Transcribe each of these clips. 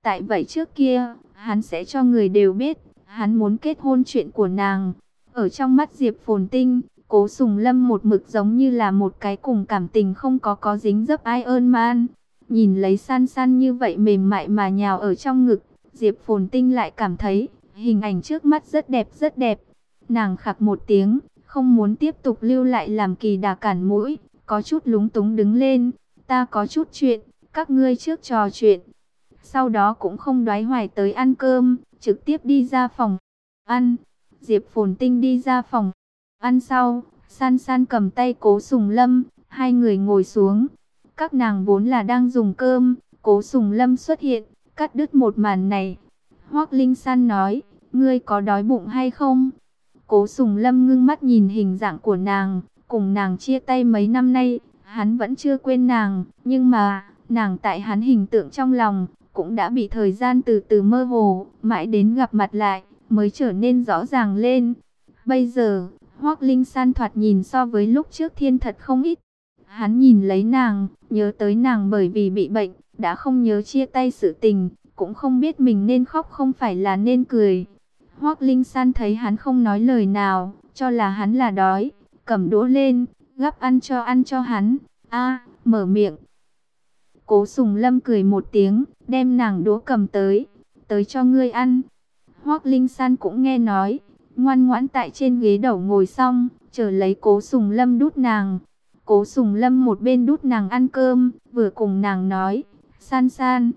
tại vậy trước kia, hắn sẽ cho người đều biết, hắn muốn kết hôn chuyện của nàng. Ở trong mắt Diệp Phồn Tinh, Cố Sùng Lâm một mực giống như là một cái cùng cảm tình không có dính dấp Iron Man. Nhìn lấy San San như vậy mềm mại mà nhào ở trong ngực, Diệp Phồn Tinh lại cảm thấy hình ảnh trước mắt rất đẹp rất đẹp. Nàng khặc một tiếng, không muốn tiếp tục lưu lại làm kỳ đà cản mũi, có chút lúng túng đứng lên. Ta có chút chuyện, các ngươi trước trò chuyện. Sau đó cũng không đoái hoài tới ăn cơm, trực tiếp đi ra phòng ăn. Diệp Phồn Tinh đi ra phòng ăn sau, San San cầm tay Cố Sùng Lâm, hai người ngồi xuống. Các nàng vốn là đang dùng cơm, Cố Sùng Lâm xuất hiện, cắt đứt một màn này. Hoắc Linh San nói, ngươi có đói bụng hay không? Cố Sùng Lâm ngưng mắt nhìn hình dạng của nàng, cùng nàng chia tay mấy năm nay, hắn vẫn chưa quên nàng, nhưng mà, nàng tại hắn hình tượng trong lòng, cũng đã bị thời gian từ từ mơ hồ, mãi đến gặp mặt lại, mới trở nên rõ ràng lên. Bây giờ, Hoắc Linh San thoạt nhìn so với lúc trước thiên thật không ít. Hắn nhìn lấy nàng, nhớ tới nàng bởi vì bị bệnh, đã không nhớ chia tay sự tình, cũng không biết mình nên khóc không phải là nên cười. Hoắc Linh San thấy hắn không nói lời nào, cho là hắn là đói, cầm đũa lên, gắp ăn cho hắn. Mở miệng. Cố Sùng Lâm cười một tiếng, đem nàng đũa cầm tới cho ngươi ăn. Hoắc Linh San cũng nghe nói, ngoan ngoãn tại trên ghế đầu ngồi xong, chờ lấy Cố Sùng Lâm đút nàng. Cố Sùng Lâm một bên đút nàng ăn cơm, vừa cùng nàng nói, San San,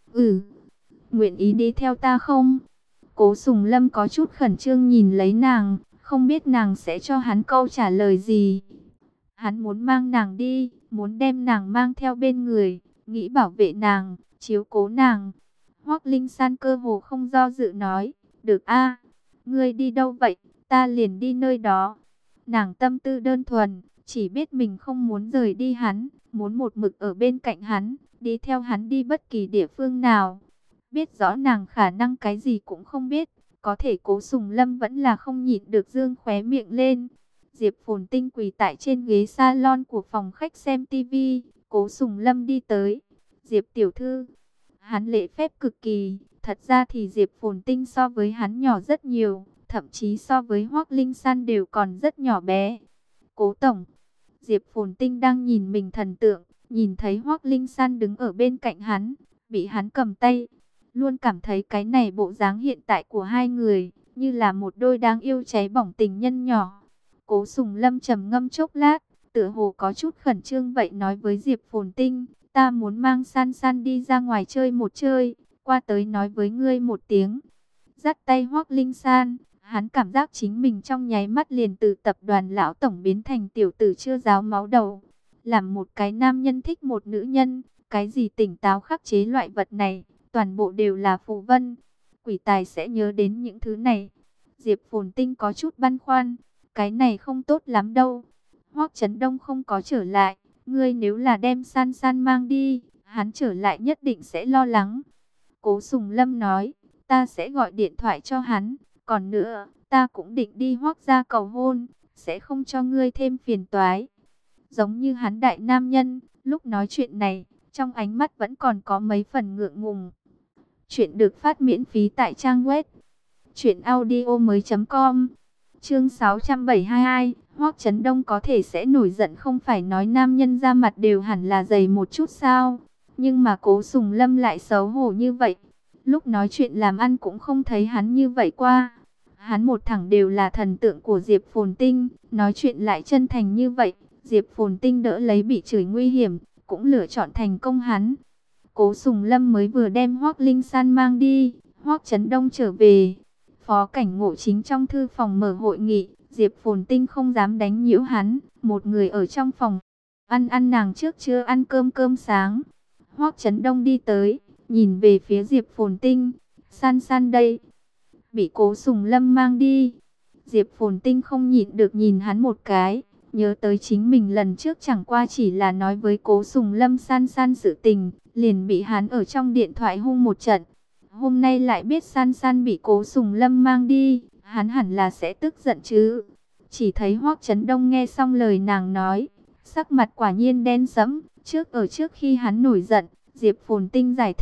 nguyện ý đi theo ta không? Cố Sùng Lâm có chút khẩn trương nhìn lấy nàng, không biết nàng sẽ cho hắn câu trả lời gì. Hắn muốn mang nàng đi, muốn đem nàng mang theo bên người, nghĩ bảo vệ nàng, chiếu cố nàng. Hoắc Linh San cơ hồ không do dự nói, được a, ngươi đi đâu vậy, ta liền đi nơi đó. Nàng tâm tư đơn thuần, chỉ biết mình không muốn rời đi hắn, muốn một mực ở bên cạnh hắn, đi theo hắn đi bất kỳ địa phương nào. Biết rõ nàng khả năng cái gì cũng không biết, có thể Cố Sùng Lâm vẫn là không nhịn được dương khóe miệng lên. Diệp Phồn Tinh quỳ tại trên ghế salon của phòng khách xem tivi, Cố Sùng Lâm đi tới. Diệp tiểu thư, hắn lễ phép cực kỳ, thật ra thì Diệp Phồn Tinh so với hắn nhỏ rất nhiều, thậm chí so với Hoắc Linh San đều còn rất nhỏ bé. Cố tổng, Diệp Phồn Tinh đang nhìn mình thần tượng, nhìn thấy Hoắc Linh San đứng ở bên cạnh hắn, bị hắn cầm tay. Luôn cảm thấy cái này bộ dáng hiện tại của hai người, như là một đôi đáng yêu cháy bỏng tình nhân nhỏ. Cố Sùng Lâm trầm ngâm chốc lát, tựa hồ có chút khẩn trương vậy nói với Diệp Phồn Tinh, ta muốn mang San San đi ra ngoài chơi một chơi, qua tới nói với ngươi một tiếng. Dắt tay Hoắc Linh San, hắn cảm giác chính mình trong nháy mắt liền từ tập đoàn lão tổng biến thành tiểu tử chưa ráo máu đầu. Làm một cái nam nhân thích một nữ nhân, cái gì tỉnh táo khắc chế loại vật này, toàn bộ đều là phù vân. Quỷ tài sẽ nhớ đến những thứ này. Diệp Phồn Tinh có chút băn khoăn, cái này không tốt lắm đâu. Hoắc Chấn Đông không có trở lại, ngươi nếu là đem San San mang đi, hắn trở lại nhất định sẽ lo lắng. Cố Sùng Lâm nói, ta sẽ gọi điện thoại cho hắn, còn nữa, ta cũng định đi Hoắc gia cầu hôn, sẽ không cho ngươi thêm phiền toái. Giống như hắn đại nam nhân, lúc nói chuyện này, trong ánh mắt vẫn còn có mấy phần ngượng ngùng. Chuyện được phát miễn phí tại trang web truyệnaudiomoi.com. Chương 672, Hoắc Chấn Đông có thể sẽ nổi giận, không phải nói nam nhân da mặt đều hẳn là dày một chút sao? Nhưng mà Cố Sùng Lâm lại xấu hổ như vậy. Lúc nói chuyện làm ăn cũng không thấy hắn như vậy qua. Hắn một thẳng đều là thần tượng của Diệp Phồn Tinh, nói chuyện lại chân thành như vậy. Diệp Phồn Tinh đỡ lấy bị chửi nguy hiểm, cũng lựa chọn thành công hắn. Cố Sùng Lâm mới vừa đem Hoắc Linh San mang đi, Hoắc Chấn Đông trở về. Phó Cảnh Ngộ chính trong thư phòng mở hội nghị, Diệp Phồn Tinh không dám đánh nhiễu hắn, một người ở trong phòng. Ăn nàng trước chưa ăn cơm sáng. Hoắc Chấn Đông đi tới, nhìn về phía Diệp Phồn Tinh, San San đây, bị Cố Sùng Lâm mang đi. Diệp Phồn Tinh không nhịn được nhìn hắn một cái, nhớ tới chính mình lần trước chẳng qua chỉ là nói với Cố Sùng Lâm San San sự tình, liền bị hắn ở trong điện thoại hung một trận. Hôm nay lại biết San San bị Cố Sùng Lâm mang đi, hắn hẳn là sẽ tức giận chứ. Chỉ thấy Hoắc Chấn Đông nghe xong lời nàng nói, sắc mặt quả nhiên đen sẫm. Trước khi hắn nổi giận, Diệp Phồn Tinh giải thích,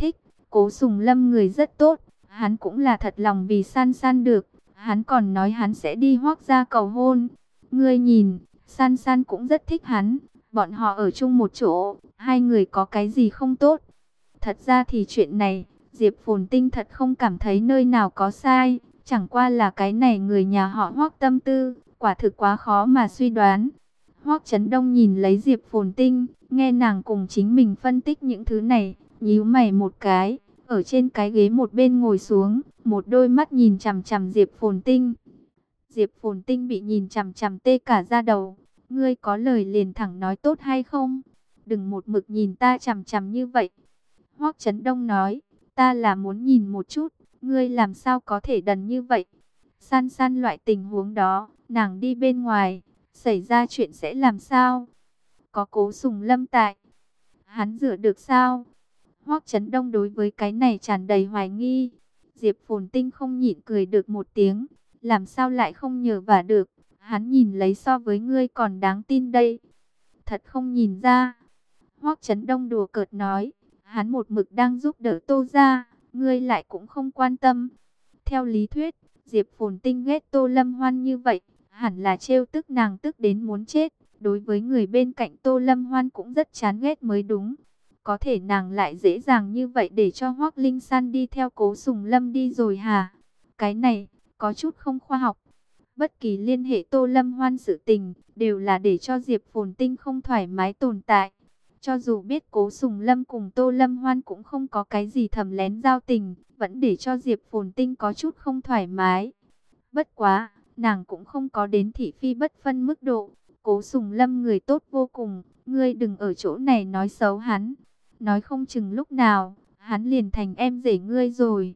Cố Sùng Lâm người rất tốt, hắn cũng là thật lòng vì San San được. Hắn còn nói hắn sẽ đi Hoắc gia cầu hôn. Ngươi nhìn, San San cũng rất thích hắn. Bọn họ ở chung một chỗ, hai người có cái gì không tốt. Thật ra thì chuyện này, Diệp Phồn Tinh thật không cảm thấy nơi nào có sai. Chẳng qua là cái này người nhà họ Hoắc tâm tư, quả thực quá khó mà suy đoán. Hoắc Chấn Đông nhìn lấy Diệp Phồn Tinh, nghe nàng cùng chính mình phân tích những thứ này, nhíu mày một cái, ở trên cái ghế một bên ngồi xuống, một đôi mắt nhìn chằm chằm Diệp Phồn Tinh. Diệp Phồn Tinh bị nhìn chằm chằm tê cả da đầu. Ngươi có lời liền thẳng nói tốt hay không? Đừng một mực nhìn ta chằm chằm như vậy. Hoắc Chấn Đông nói, ta là muốn nhìn một chút, ngươi làm sao có thể đần như vậy? San San loại tình huống đó, nàng đi bên ngoài, xảy ra chuyện sẽ làm sao? Có Cố Sùng Lâm tại, hắn rửa được sao? Hoắc Chấn Đông đối với cái này tràn đầy hoài nghi. Diệp Phồn Tinh không nhịn cười được một tiếng, làm sao lại không nhờ vả được? Hắn nhìn lấy so với ngươi còn đáng tin đây. Thật không nhìn ra. Hoắc Chấn Đông đùa cợt nói, hắn một mực đang giúp đỡ Tô gia, ngươi lại cũng không quan tâm. Theo lý thuyết, Diệp Phồn Tinh ghét Tô Lâm Hoan như vậy, hẳn là trêu tức nàng tức đến muốn chết. Đối với người bên cạnh Tô Lâm Hoan cũng rất chán ghét mới đúng. Có thể nàng lại dễ dàng như vậy để cho Hoắc Linh San đi theo Cố Sùng Lâm đi rồi hả? Cái này, có chút không khoa học. Bất kỳ liên hệ Tô Lâm Hoan sự tình, đều là để cho Diệp Phồn Tinh không thoải mái tồn tại. Cho dù biết Cố Sùng Lâm cùng Tô Lâm Hoan cũng không có cái gì thầm lén giao tình, vẫn để cho Diệp Phồn Tinh có chút không thoải mái. Bất quá, nàng cũng không có đến thị phi bất phân mức độ. Cố Sùng Lâm người tốt vô cùng, ngươi đừng ở chỗ này nói xấu hắn. Nói không chừng lúc nào, hắn liền thành em rể ngươi rồi.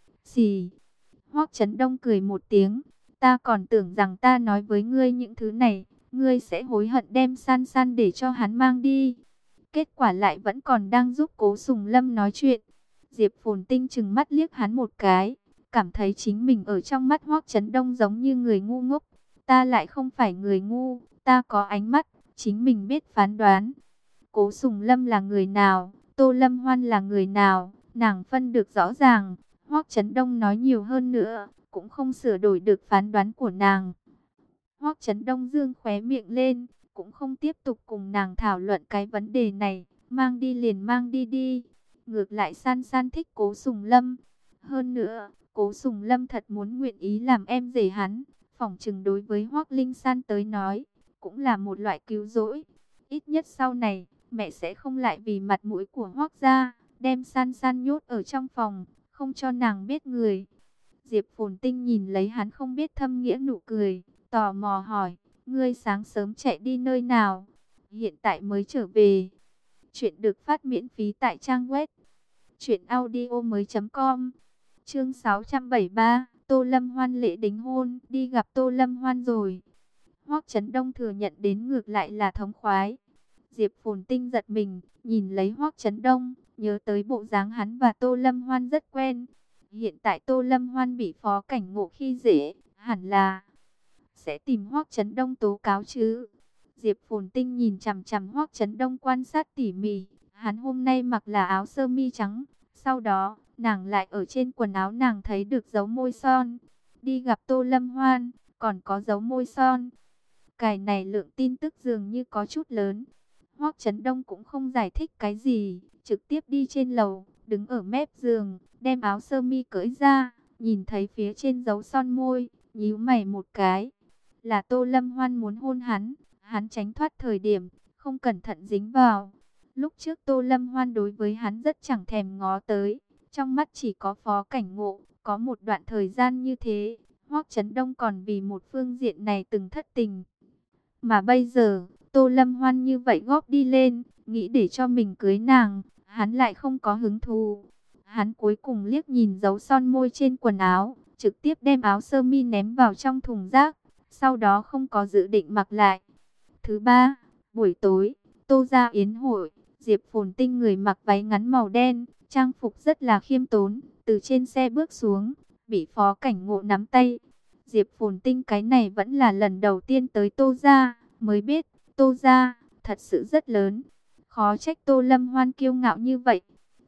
Xì. Hoắc Chấn Đông cười một tiếng. Ta còn tưởng rằng ta nói với ngươi những thứ này, ngươi sẽ hối hận đem San San để cho hắn mang đi. Kết quả lại vẫn còn đang giúp Cố Sùng Lâm nói chuyện. Diệp Phồn Tinh chừng mắt liếc hắn một cái, cảm thấy chính mình ở trong mắt Hoắc Chấn Đông giống như người ngu ngốc. Ta lại không phải người ngu, ta có ánh mắt, chính mình biết phán đoán. Cố Sùng Lâm là người nào, Tô Lâm Hoan là người nào, nàng phân được rõ ràng. Hoắc Chấn Đông nói nhiều hơn nữa, cũng không sửa đổi được phán đoán của nàng. Hoắc Chấn Đông dương khóe miệng lên, cũng không tiếp tục cùng nàng thảo luận cái vấn đề này, mang đi liền mang đi đi. Ngược lại San San thích Cố Sùng Lâm. Hơn nữa, Cố Sùng Lâm thật muốn nguyện ý làm em rể hắn, phỏng chừng đối với Hoắc Linh San tới nói, cũng là một loại cứu rỗi. Ít nhất sau này, mẹ sẽ không lại vì mặt mũi của Hoắc gia, đem San San nhốt ở trong phòng, không cho nàng biết người. Diệp Phồn Tinh nhìn lấy hắn không biết thâm nghĩa nụ cười, tò mò hỏi, ngươi sáng sớm chạy đi nơi nào? Hiện tại mới trở về. Chuyện được phát miễn phí tại trang web truyệnaudiomoi.com. Chương 673, Tô Lâm Hoan lễ đính hôn, đi gặp Tô Lâm Hoan rồi. Hoắc Chấn Đông thừa nhận đến ngược lại là thống khoái. Diệp Phồn Tinh giật mình, nhìn lấy Hoắc Chấn Đông, nhớ tới bộ dáng hắn và Tô Lâm Hoan rất quen. Hiện tại Tô Lâm Hoan bị Phó Cảnh Ngộ khi dễ, hẳn là sẽ tìm Hoắc Chấn Đông tố cáo chứ. Diệp Phồn Tinh nhìn chằm chằm Hoắc Chấn Đông quan sát tỉ mỉ. Hắn hôm nay mặc là áo sơ mi trắng. Sau đó, nàng lại ở trên quần áo nàng thấy được dấu môi son. Đi gặp Tô Lâm Hoan, còn có dấu môi son. Cái này lượng tin tức dường như có chút lớn. Hoắc Chấn Đông cũng không giải thích cái gì, trực tiếp đi trên lầu, đứng ở mép giường, đem áo sơ mi cởi ra, nhìn thấy phía trên dấu son môi, nhíu mày một cái. Là Tô Lâm Hoan muốn hôn hắn tránh thoát thời điểm, không cẩn thận dính vào. Lúc trước Tô Lâm Hoan đối với hắn rất chẳng thèm ngó tới, trong mắt chỉ có Phó Cảnh Ngộ, có một đoạn thời gian như thế, Hoắc Chấn Đông còn vì một phương diện này từng thất tình. Mà bây giờ, Tô Lâm Hoan như vậy góp đi lên, nghĩ để cho mình cưới nàng, hắn lại không có hứng thú. Hắn cuối cùng liếc nhìn dấu son môi trên quần áo, trực tiếp đem áo sơ mi ném vào trong thùng rác, sau đó không có dự định mặc lại. Thứ ba, buổi tối, Tô gia yến hội, Diệp Phồn Tinh người mặc váy ngắn màu đen, trang phục rất là khiêm tốn, từ trên xe bước xuống, bị Phó Cảnh Ngộ nắm tay. Diệp Phồn Tinh cái này vẫn là lần đầu tiên tới Tô gia, mới biết, Tô gia thật sự rất lớn. Khó trách Tô Lâm Hoan kiêu ngạo như vậy.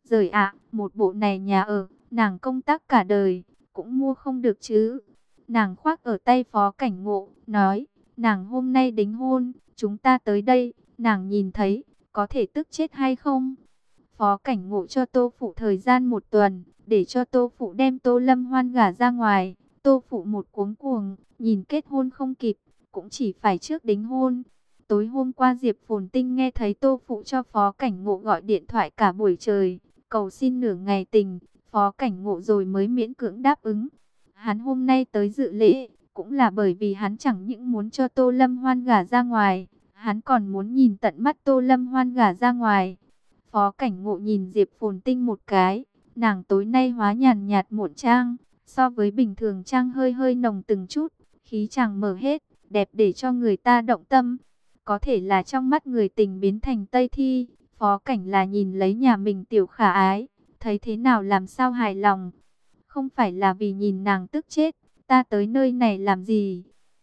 Rời ạ, một bộ này nhà ở, nàng công tác cả đời, cũng mua không được chứ. Nàng khoác ở tay Phó Cảnh Ngộ, nói, nàng hôm nay đính hôn, chúng ta tới đây, nàng nhìn thấy, có thể tức chết hay không? Phó Cảnh Ngộ cho Tô Phụ thời gian 1 tuần, để cho Tô Phụ đem Tô Lâm Hoan gả ra ngoài. Tô Phụ một cuống cuồng, nhìn kết hôn không kịp, cũng chỉ phải trước đính hôn. Tối hôm qua Diệp Phồn Tinh nghe thấy Tô Phụ cho Phó Cảnh Ngộ gọi điện thoại cả buổi trời, cầu xin nửa ngày tình, Phó Cảnh Ngộ rồi mới miễn cưỡng đáp ứng. Hắn hôm nay tới dự lễ, cũng là bởi vì hắn chẳng những muốn cho Tô Lâm Hoan gả ra ngoài, hắn còn muốn nhìn tận mắt Tô Lâm Hoan gả ra ngoài. Phó Cảnh Ngộ nhìn Diệp Phồn Tinh một cái, nàng tối nay hóa nhàn nhạt muộn trang, so với bình thường trang hơi hơi nồng từng chút, khí chàng mở hết, đẹp để cho người ta động tâm. Có thể là trong mắt người tình biến thành Tây Thi, Phó Cảnh là nhìn lấy nhà mình tiểu khả ái, thấy thế nào làm sao hài lòng. Không phải là vì nhìn nàng tức chết, ta tới nơi này làm gì?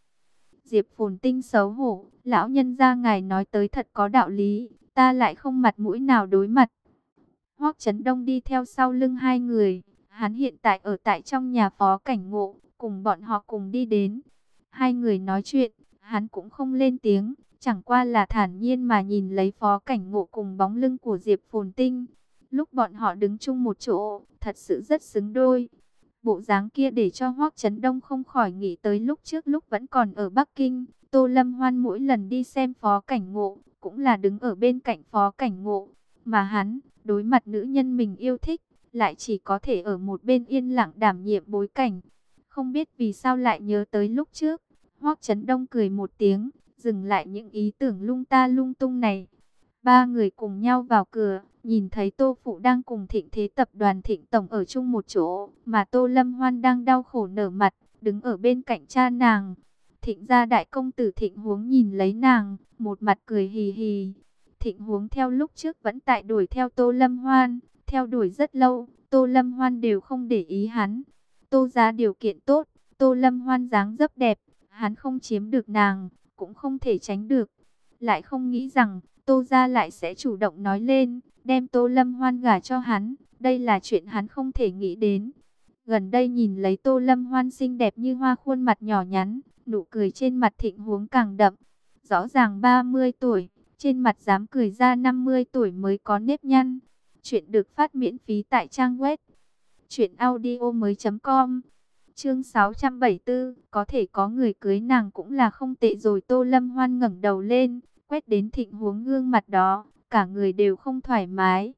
Diệp Phồn Tinh xấu hổ, lão nhân gia ngài nói tới thật có đạo lý, ta lại không mặt mũi nào đối mặt. Hoắc Chấn Đông đi theo sau lưng hai người, hắn hiện tại ở tại trong nhà Phó Cảnh Ngộ, cùng bọn họ cùng đi đến. Hai người nói chuyện, hắn cũng không lên tiếng, chẳng qua là thản nhiên mà nhìn lấy Phó Cảnh Ngộ cùng bóng lưng của Diệp Phồn Tinh. Lúc bọn họ đứng chung một chỗ, thật sự rất xứng đôi. Bộ dáng kia để cho Hoắc Chấn Đông không khỏi nghĩ tới lúc trước lúc vẫn còn ở Bắc Kinh, Tô Lâm Hoan mỗi lần đi xem Phó Cảnh Ngộ, cũng là đứng ở bên cạnh Phó Cảnh Ngộ, mà hắn, đối mặt nữ nhân mình yêu thích, lại chỉ có thể ở một bên yên lặng đảm nhiệm bối cảnh. Không biết vì sao lại nhớ tới lúc trước, Hoắc Chấn Đông cười một tiếng, dừng lại những ý tưởng lung ta lung tung này. Ba người cùng nhau vào cửa, nhìn thấy Tô Phụ đang cùng Thịnh Thế Tập đoàn Thịnh Tổng ở chung một chỗ, mà Tô Lâm Hoan đang đau khổ nở mặt, đứng ở bên cạnh cha nàng. Thịnh gia đại công tử Thịnh Huống nhìn lấy nàng, một mặt cười hì hì. Thịnh Huống theo lúc trước vẫn tại đuổi theo Tô Lâm Hoan, theo đuổi rất lâu, Tô Lâm Hoan đều không để ý hắn. Tô gia điều kiện tốt, Tô Lâm Hoan dáng dấp đẹp, hắn không chiếm được nàng, cũng không thể tránh được. Lại không nghĩ rằng, Tô gia lại sẽ chủ động nói lên, đem Tô Lâm Hoan gả cho hắn, đây là chuyện hắn không thể nghĩ đến. Gần đây nhìn lấy Tô Lâm Hoan xinh đẹp như hoa, khuôn mặt nhỏ nhắn, nụ cười trên mặt Thịnh Huống càng đậm. Rõ ràng 30 tuổi, trên mặt dám cười ra 50 tuổi mới có nếp nhăn. Chuyện được phát miễn phí tại trang web truyệnaudiomoi.com. Chương 674, có thể có người cưới nàng cũng là không tệ rồi. Tô Lâm Hoan ngẩng đầu lên, quét đến Thịnh Huống gương mặt đó, cả người đều không thoải mái.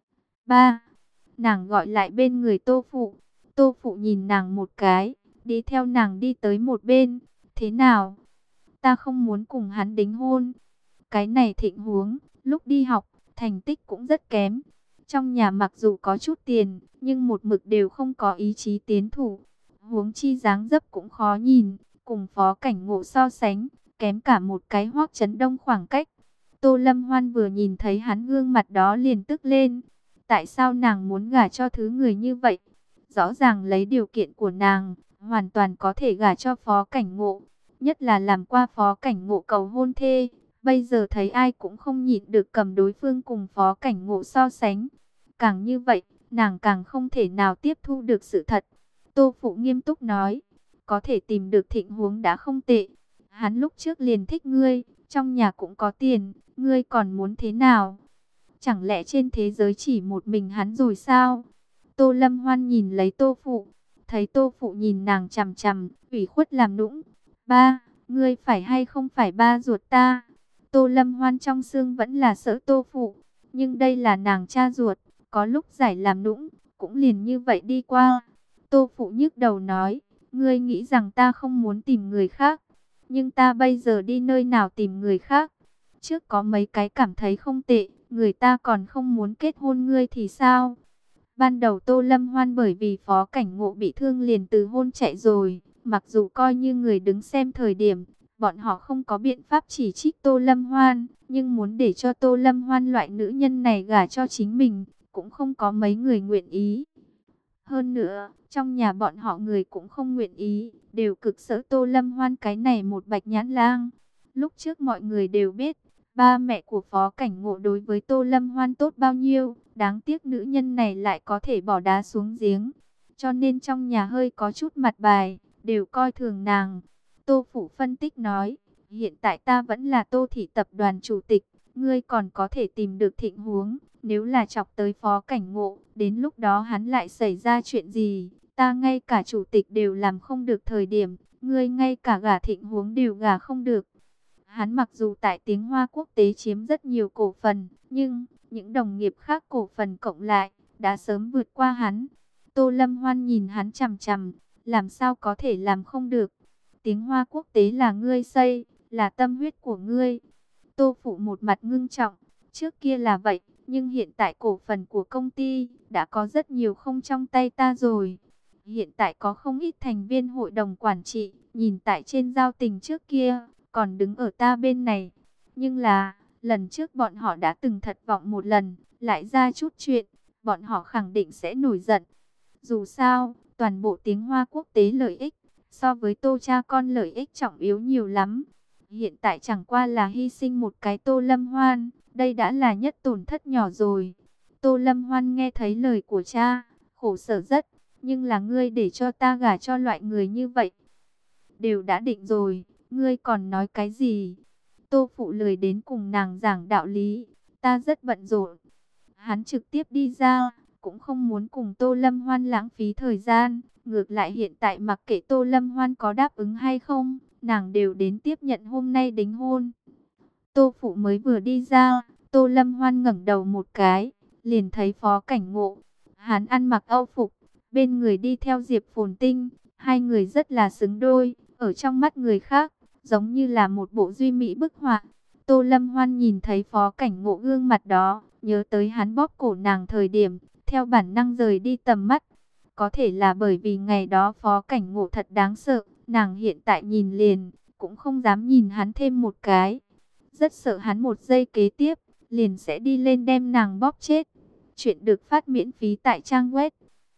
Ba, nàng gọi lại bên người Tô Phụ. Tô Phụ nhìn nàng một cái, đi theo nàng đi tới một bên. Thế nào? Ta không muốn cùng hắn đính hôn. Cái này Thịnh Huống, lúc đi học, thành tích cũng rất kém. Trong nhà mặc dù có chút tiền, nhưng một mực đều không có ý chí tiến thủ. Huống chi dáng dấp cũng khó nhìn, cùng Phó Cảnh Ngộ so sánh, kém cả một cái Hoắc Chấn Đông khoảng cách. Tô Lâm Hoan vừa nhìn thấy hắn gương mặt đó liền tức lên. Tại sao nàng muốn gả cho thứ người như vậy? Rõ ràng lấy điều kiện của nàng, hoàn toàn có thể gả cho Phó Cảnh Ngộ. Nhất là làm qua Phó Cảnh Ngộ cầu hôn thê. Bây giờ thấy ai cũng không nhịn được cầm đối phương cùng Phó Cảnh Ngộ so sánh. Càng như vậy, nàng càng không thể nào tiếp thu được sự thật. Tô Phụ nghiêm túc nói, có thể tìm được Thịnh Huống đã không tệ. Hắn lúc trước liền thích ngươi, trong nhà cũng có tiền, ngươi còn muốn thế nào? Chẳng lẽ trên thế giới chỉ một mình hắn rồi sao? Tô Lâm Hoan nhìn lấy Tô Phụ, thấy Tô Phụ nhìn nàng chằm chằm, ủy khuất làm nũng. Ba, ngươi phải hay không phải ba ruột ta? Tô Lâm Hoan trong xương vẫn là sợ Tô Phụ, nhưng đây là nàng cha ruột, có lúc giải làm nũng, cũng liền như vậy đi qua. Tô Phụ nhức đầu nói, ngươi nghĩ rằng ta không muốn tìm người khác, nhưng ta bây giờ đi nơi nào tìm người khác? Trước có mấy cái cảm thấy không tệ, người ta còn không muốn kết hôn ngươi thì sao? Ban đầu Tô Lâm Hoan bởi vì Phó Cảnh Ngộ bị thương liền từ hôn chạy rồi, mặc dù coi như người đứng xem thời điểm, bọn họ không có biện pháp chỉ trích Tô Lâm Hoan, nhưng muốn để cho Tô Lâm Hoan loại nữ nhân này gả cho chính mình, cũng không có mấy người nguyện ý. Hơn nữa, trong nhà bọn họ người cũng không nguyện ý, đều cực sợ Tô Lâm Hoan cái này một bạch nhãn lang. Lúc trước mọi người đều biết, Ba mẹ của Phó Cảnh Ngộ đối với Tô Lâm Hoan tốt bao nhiêu, đáng tiếc nữ nhân này lại có thể bỏ đá xuống giếng. Cho nên trong nhà hơi có chút mặt bài, đều coi thường nàng. Tô Phủ phân tích nói, hiện tại ta vẫn là Tô Thị tập đoàn chủ tịch, ngươi còn có thể tìm được Thịnh Huống. Nếu là chọc tới Phó Cảnh Ngộ, đến lúc đó hắn lại xảy ra chuyện gì, ta ngay cả chủ tịch đều làm không được thời điểm, ngươi ngay cả gả Thịnh Huống đều gả không được. Hắn mặc dù tại Tiếng Hoa quốc tế chiếm rất nhiều cổ phần, nhưng những đồng nghiệp khác cổ phần cộng lại đã sớm vượt qua hắn. Tô Lâm Hoan nhìn hắn chằm chằm, làm sao có thể làm không được. Tiếng Hoa quốc tế là ngươi xây, là tâm huyết của ngươi. Tô Phụ một mặt ngưng trọng, trước kia là vậy, nhưng hiện tại cổ phần của công ty đã có rất nhiều không trong tay ta rồi. Hiện tại có không ít thành viên hội đồng quản trị, nhìn tại trên giao tình trước kia, còn đứng ở ta bên này. Nhưng là, lần trước bọn họ đã từng thất vọng một lần, lại ra chút chuyện, bọn họ khẳng định sẽ nổi giận. Dù sao, toàn bộ Tiếng Hoa quốc tế lợi ích, so với Tô cha con lợi ích trọng yếu nhiều lắm. Hiện tại chẳng qua là hy sinh một cái Tô Lâm Hoan, đây đã là nhất tổn thất nhỏ rồi. Tô Lâm Hoan nghe thấy lời của cha, khổ sở rất, nhưng là ngươi để cho ta gả cho loại người như vậy. Đều đã định rồi, ngươi còn nói cái gì? Tô Phụ lười đến cùng nàng giảng đạo lý, ta rất bận rộn. Hắn trực tiếp đi ra, cũng không muốn cùng Tô Lâm Hoan lãng phí thời gian. Ngược lại hiện tại mặc kệ Tô Lâm Hoan có đáp ứng hay không, nàng đều đến tiếp nhận hôm nay đính hôn. Tô Phụ mới vừa đi ra, Tô Lâm Hoan ngẩng đầu một cái, liền thấy Phó Cảnh Ngộ. Hắn ăn mặc âu phục, bên người đi theo Diệp Phồn Tinh, hai người rất là xứng đôi, ở trong mắt người khác, giống như là một bộ duy mỹ bức họa. Tô Lâm Hoan nhìn thấy Phó Cảnh Ngộ gương mặt đó, nhớ tới hắn bóp cổ nàng thời điểm, theo bản năng rời đi tầm mắt. Có thể là bởi vì ngày đó Phó Cảnh Ngộ thật đáng sợ, nàng hiện tại nhìn liền, cũng không dám nhìn hắn thêm một cái. Rất sợ hắn một giây kế tiếp, liền sẽ đi lên đem nàng bóp chết. Chuyện được phát miễn phí tại trang web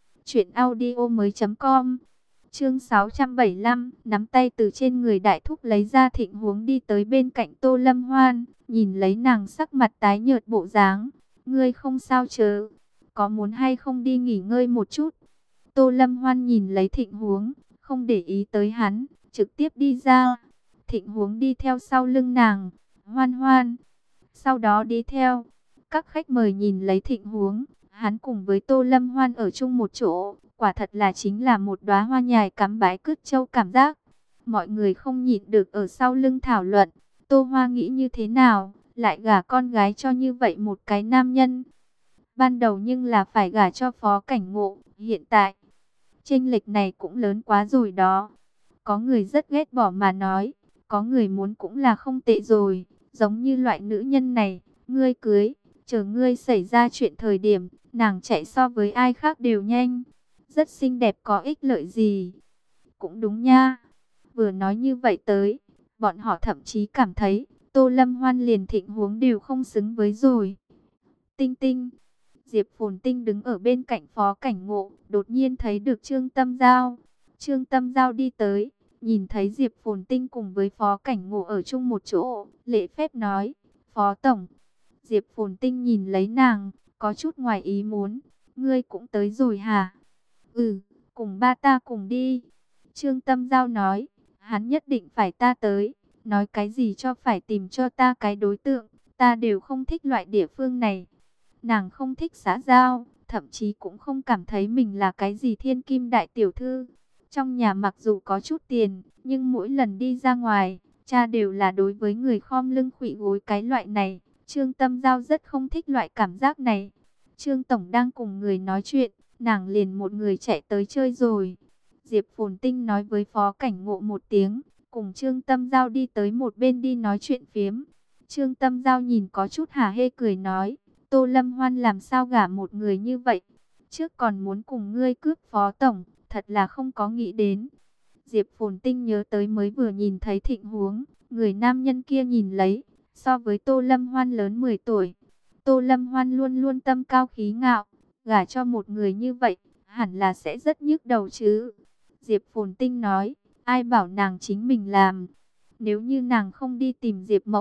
truyệnaudiomoi.com. Chương 675, nắm tay từ trên người đại thúc lấy ra Thịnh Huống đi tới bên cạnh Tô Lâm Hoan, nhìn lấy nàng sắc mặt tái nhợt bộ dáng, "Ngươi không sao chứ? Có muốn hay không đi nghỉ ngơi một chút?" Tô Lâm Hoan nhìn lấy Thịnh Huống, không để ý tới hắn, trực tiếp đi ra. Thịnh Huống đi theo sau lưng nàng, "Hoan Hoan." Sau đó đi theo. Các khách mời nhìn lấy Thịnh Huống, hắn cùng với Tô Lâm Hoan ở chung một chỗ, quả thật là chính là một đóa hoa nhài cắm bái cứt châu cảm giác. Mọi người không nhịn được ở sau lưng thảo luận, Tô Hoa nghĩ như thế nào, lại gả con gái cho như vậy một cái nam nhân. Ban đầu nhưng là phải gả cho Phó Cảnh Ngộ, hiện tại, chênh lệch này cũng lớn quá rồi đó. Có người rất ghét bỏ mà nói, có người muốn cũng là không tệ rồi, giống như loại nữ nhân này, ngươi cưới, chờ ngươi xảy ra chuyện thời điểm, nàng chạy so với ai khác đều nhanh, rất xinh đẹp có ích lợi gì. Cũng đúng nha, vừa nói như vậy tới, bọn họ thậm chí cảm thấy, Tô Lâm Hoan liền Thịnh Huống đều không xứng với rồi. Tinh Tinh, Diệp Phồn Tinh đứng ở bên cạnh Phó Cảnh Ngộ, đột nhiên thấy được Trương Tâm Giao. Trương Tâm Giao đi tới, nhìn thấy Diệp Phồn Tinh cùng với Phó Cảnh Ngộ ở chung một chỗ, lễ phép nói, "Phó Tổng." Diệp Phồn Tinh nhìn lấy nàng, có chút ngoài ý muốn, "Ngươi cũng tới rồi hả?" "Ừ, cùng ba ta cùng đi." Trương Tâm Giao nói, "Hắn nhất định phải ta tới, nói cái gì cho phải tìm cho ta cái đối tượng, ta đều không thích loại địa phương này." Nàng không thích xã giao, thậm chí cũng không cảm thấy mình là cái gì thiên kim đại tiểu thư. Trong nhà mặc dù có chút tiền, nhưng mỗi lần đi ra ngoài, cha đều là đối với người khom lưng khuỵu gối cái loại này. Trương Tâm Giao rất không thích loại cảm giác này. Trương Tổng đang cùng người nói chuyện, nàng liền một người chạy tới chơi rồi. Diệp Phồn Tinh nói với Phó Cảnh Ngộ một tiếng, cùng Trương Tâm Giao đi tới một bên đi nói chuyện phiếm. Trương Tâm Giao nhìn có chút hả hê cười nói, "Tô Lâm Hoan làm sao gả một người như vậy? Trước còn muốn cùng ngươi cướp Phó Tổng, thật là không có nghĩ đến." Diệp Phồn Tinh nhớ tới mới vừa nhìn thấy Thịnh Huống, người nam nhân kia nhìn lấy, so với Tô Lâm Hoan lớn 10 tuổi. Tô Lâm Hoan luôn luôn tâm cao khí ngạo, gả cho một người như vậy, hẳn là sẽ rất nhức đầu chứ. Diệp Phồn Tinh nói, ai bảo nàng chính mình làm. Nếu như nàng không đi tìm Diệp Mẫu,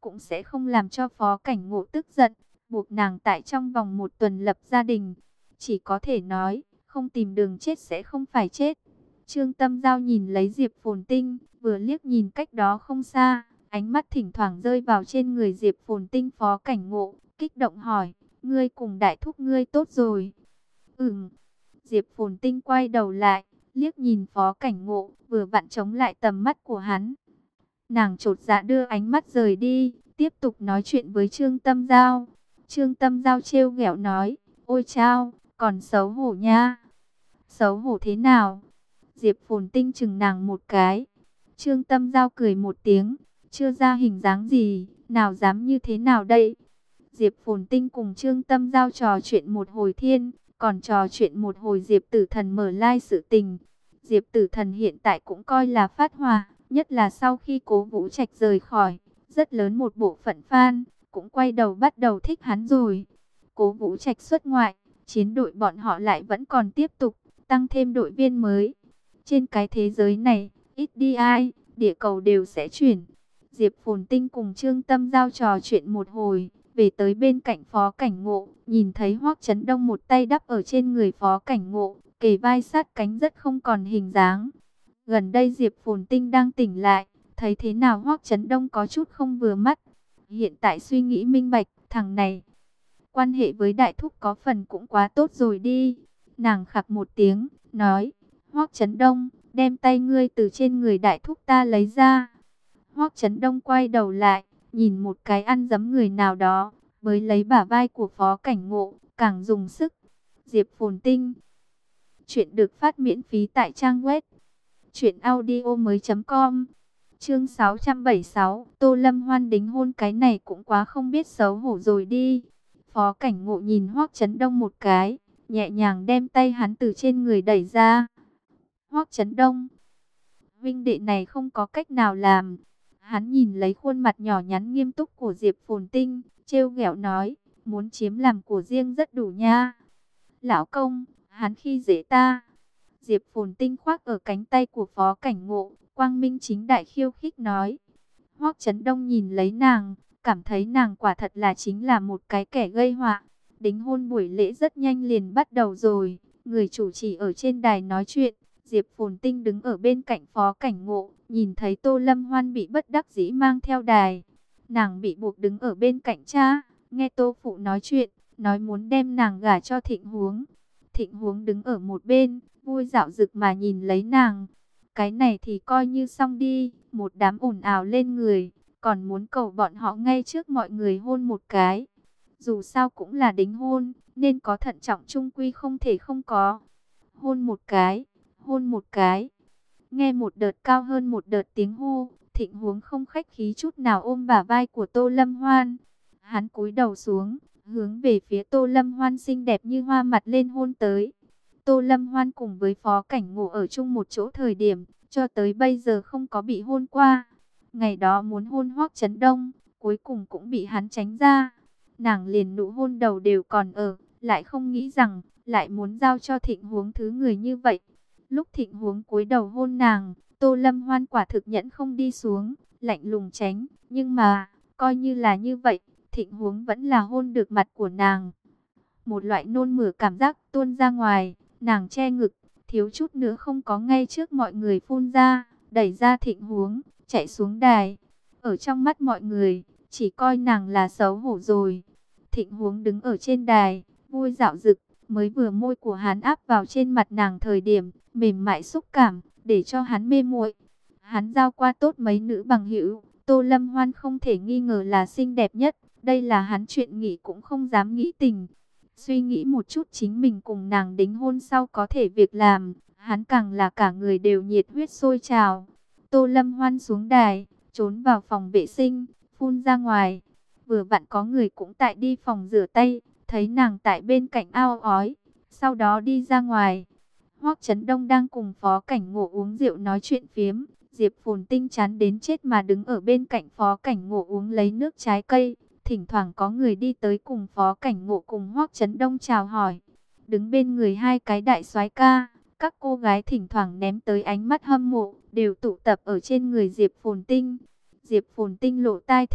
cũng sẽ không làm cho Phó Cảnh Ngộ tức giận, buộc nàng tại trong vòng 1 tuần lập gia đình. Chỉ có thể nói, không tìm đường chết sẽ không phải chết. Trương Tâm Giao nhìn lấy Diệp Phồn Tinh, vừa liếc nhìn cách đó không xa, ánh mắt thỉnh thoảng rơi vào trên người Diệp Phồn Tinh. Phó Cảnh Ngộ kích động hỏi, ngươi cùng đại thúc ngươi tốt rồi? Diệp Phồn Tinh quay đầu lại, liếc nhìn Phó Cảnh Ngộ, vừa vặn chống lại tầm mắt của hắn. Nàng chột dạ đưa ánh mắt rời đi, tiếp tục nói chuyện với Trương Tâm Giao. Trương Tâm Giao trêu ghẹo nói, ôi chao, còn xấu hổ nha. Xấu hổ thế nào? Diệp Phồn Tinh chừng nàng một cái. Trương Tâm Giao cười một tiếng, chưa ra hình dáng gì, nào dám như thế nào đây? Diệp Phồn Tinh cùng Trương Tâm Giao trò chuyện một hồi thiên, còn trò chuyện một hồi Diệp Tử Thần mở lai sự tình. Diệp Tử Thần hiện tại cũng coi là phát hỏa, nhất là sau khi Cố Vũ Trạch rời khỏi, rất lớn một bộ phận fan cũng quay đầu bắt đầu thích hắn rồi. Cố Vũ Trạch xuất ngoại, chiến đội bọn họ lại vẫn còn tiếp tục tăng thêm đội viên mới. Trên cái thế giới này, ít đi ai, địa cầu đều sẽ chuyển. Diệp Phồn Tinh cùng Trương Tâm Giao trò chuyện một hồi, về tới bên cạnh Phó Cảnh Ngộ, nhìn thấy Hoắc Chấn Đông một tay đắp ở trên người Phó Cảnh Ngộ, kề vai sát cánh rất không còn hình dáng. Gần đây Diệp Phồn Tinh đang tỉnh lại, thấy thế nào Hoắc Chấn Đông có chút không vừa mắt. Hiện tại suy nghĩ minh bạch, thằng này quan hệ với đại thúc có phần cũng quá tốt rồi đi. Nàng khặc một tiếng, nói, Hoắc Chấn Đông, đem tay ngươi từ trên người đại thúc ta lấy ra. Hoắc Chấn Đông quay đầu lại, nhìn một cái ăn dấm người nào đó, với lấy bả vai của Phó Cảnh Ngộ, càng dùng sức. Diệp Phồn Tinh. Chuyện được phát miễn phí tại trang web truyệnaudiomoi.com. Chương 676, Tô Lâm Hoan đính hôn, cái này cũng quá không biết xấu hổ rồi đi. Phó Cảnh Ngộ nhìn Hoắc Chấn Đông một cái, nhẹ nhàng đem tay hắn từ trên người đẩy ra. Hoắc Chấn Đông, huynh đệ này không có cách nào làm. Hắn nhìn lấy khuôn mặt nhỏ nhắn nghiêm túc của Diệp Phồn Tinh, trêu ghẹo nói, muốn chiếm làm của riêng rất đủ nha. Lão công, hắn khi dễ ta. Diệp Phồn Tinh khoác ở cánh tay của Phó Cảnh Ngộ, quang minh chính đại khiêu khích nói. Hoắc Chấn Đông nhìn lấy nàng, cảm thấy nàng quả thật là chính là một cái kẻ gây họa. Đính hôn buổi lễ rất nhanh liền bắt đầu rồi, người chủ trì ở trên đài nói chuyện. Diệp Phồn Tinh đứng ở bên cạnh Phó Cảnh Ngộ, nhìn thấy Tô Lâm Hoan bị bất đắc dĩ mang theo đài. Nàng bị buộc đứng ở bên cạnh cha, nghe Tô Phụ nói chuyện, nói muốn đem nàng gả cho Thịnh Huống. Thịnh Huống đứng ở một bên, vui dạo dực mà nhìn lấy nàng. Cái này thì coi như xong đi, một đám ồn ào lên người, còn muốn cầu bọn họ ngay trước mọi người hôn một cái. Dù sao cũng là đính hôn, nên có thận trọng chung quy không thể không có. Hôn một cái, hôn một cái. Nghe một đợt cao hơn một đợt tiếng hô, Thịnh Huống không khách khí chút nào ôm bả vai của Tô Lâm Hoan. Hắn cúi đầu xuống, hướng về phía Tô Lâm Hoan xinh đẹp như hoa mặt lên hôn tới. Tô Lâm Hoan cùng với Phó Cảnh Ngộ ở chung một chỗ thời điểm, cho tới bây giờ không có bị hôn qua. Ngày đó muốn hôn Hoắc Chấn Đông, cuối cùng cũng bị hắn tránh ra. Nàng liền nụ hôn đầu đều còn ở, lại không nghĩ rằng, lại muốn giao cho Thịnh Huống thứ người như vậy. Lúc Thịnh Huống cúi đầu hôn nàng, Tô Lâm Hoan quả thực nhẫn không đi xuống, lạnh lùng tránh. Nhưng mà, coi như là như vậy, Thịnh Huống vẫn là hôn được mặt của nàng. Một loại nôn mửa cảm giác tuôn ra ngoài, nàng che ngực, thiếu chút nữa không có ngay trước mọi người phun ra, đẩy ra Thịnh Huống, chạy xuống đài. Ở trong mắt mọi người, chỉ coi nàng là xấu hổ rồi. Thịnh Huống đứng ở trên đài, vui dạo dực, mới vừa môi của hắn áp vào trên mặt nàng thời điểm, mềm mại xúc cảm, để cho hắn mê muội. Hắn giao qua tốt mấy nữ bằng hữu, Tô Lâm Hoan không thể nghi ngờ là xinh đẹp nhất, đây là hắn chuyện nghĩ cũng không dám nghĩ tình. Suy nghĩ một chút chính mình cùng nàng đính hôn sau có thể việc làm, hắn càng là cả người đều nhiệt huyết sôi trào. Tô Lâm Hoan xuống đài, trốn vào phòng vệ sinh, phun ra ngoài. Vừa vặn có người cũng tại đi phòng rửa tay, thấy nàng tại bên cạnh ao ói, sau đó đi ra ngoài. Hoắc Chấn Đông đang cùng Phó Cảnh Ngộ uống rượu nói chuyện phiếm, Diệp Phồn Tinh chán đến chết mà đứng ở bên cạnh Phó Cảnh Ngộ uống lấy nước trái cây. Thỉnh thoảng có người đi tới cùng Phó Cảnh Ngộ cùng Hoắc Chấn Đông chào hỏi. Đứng bên người hai cái đại soái ca, các cô gái thỉnh thoảng ném tới ánh mắt hâm mộ, đều tụ tập ở trên người Diệp Phồn Tinh. Diệp Phồn Tinh lộ tai thính,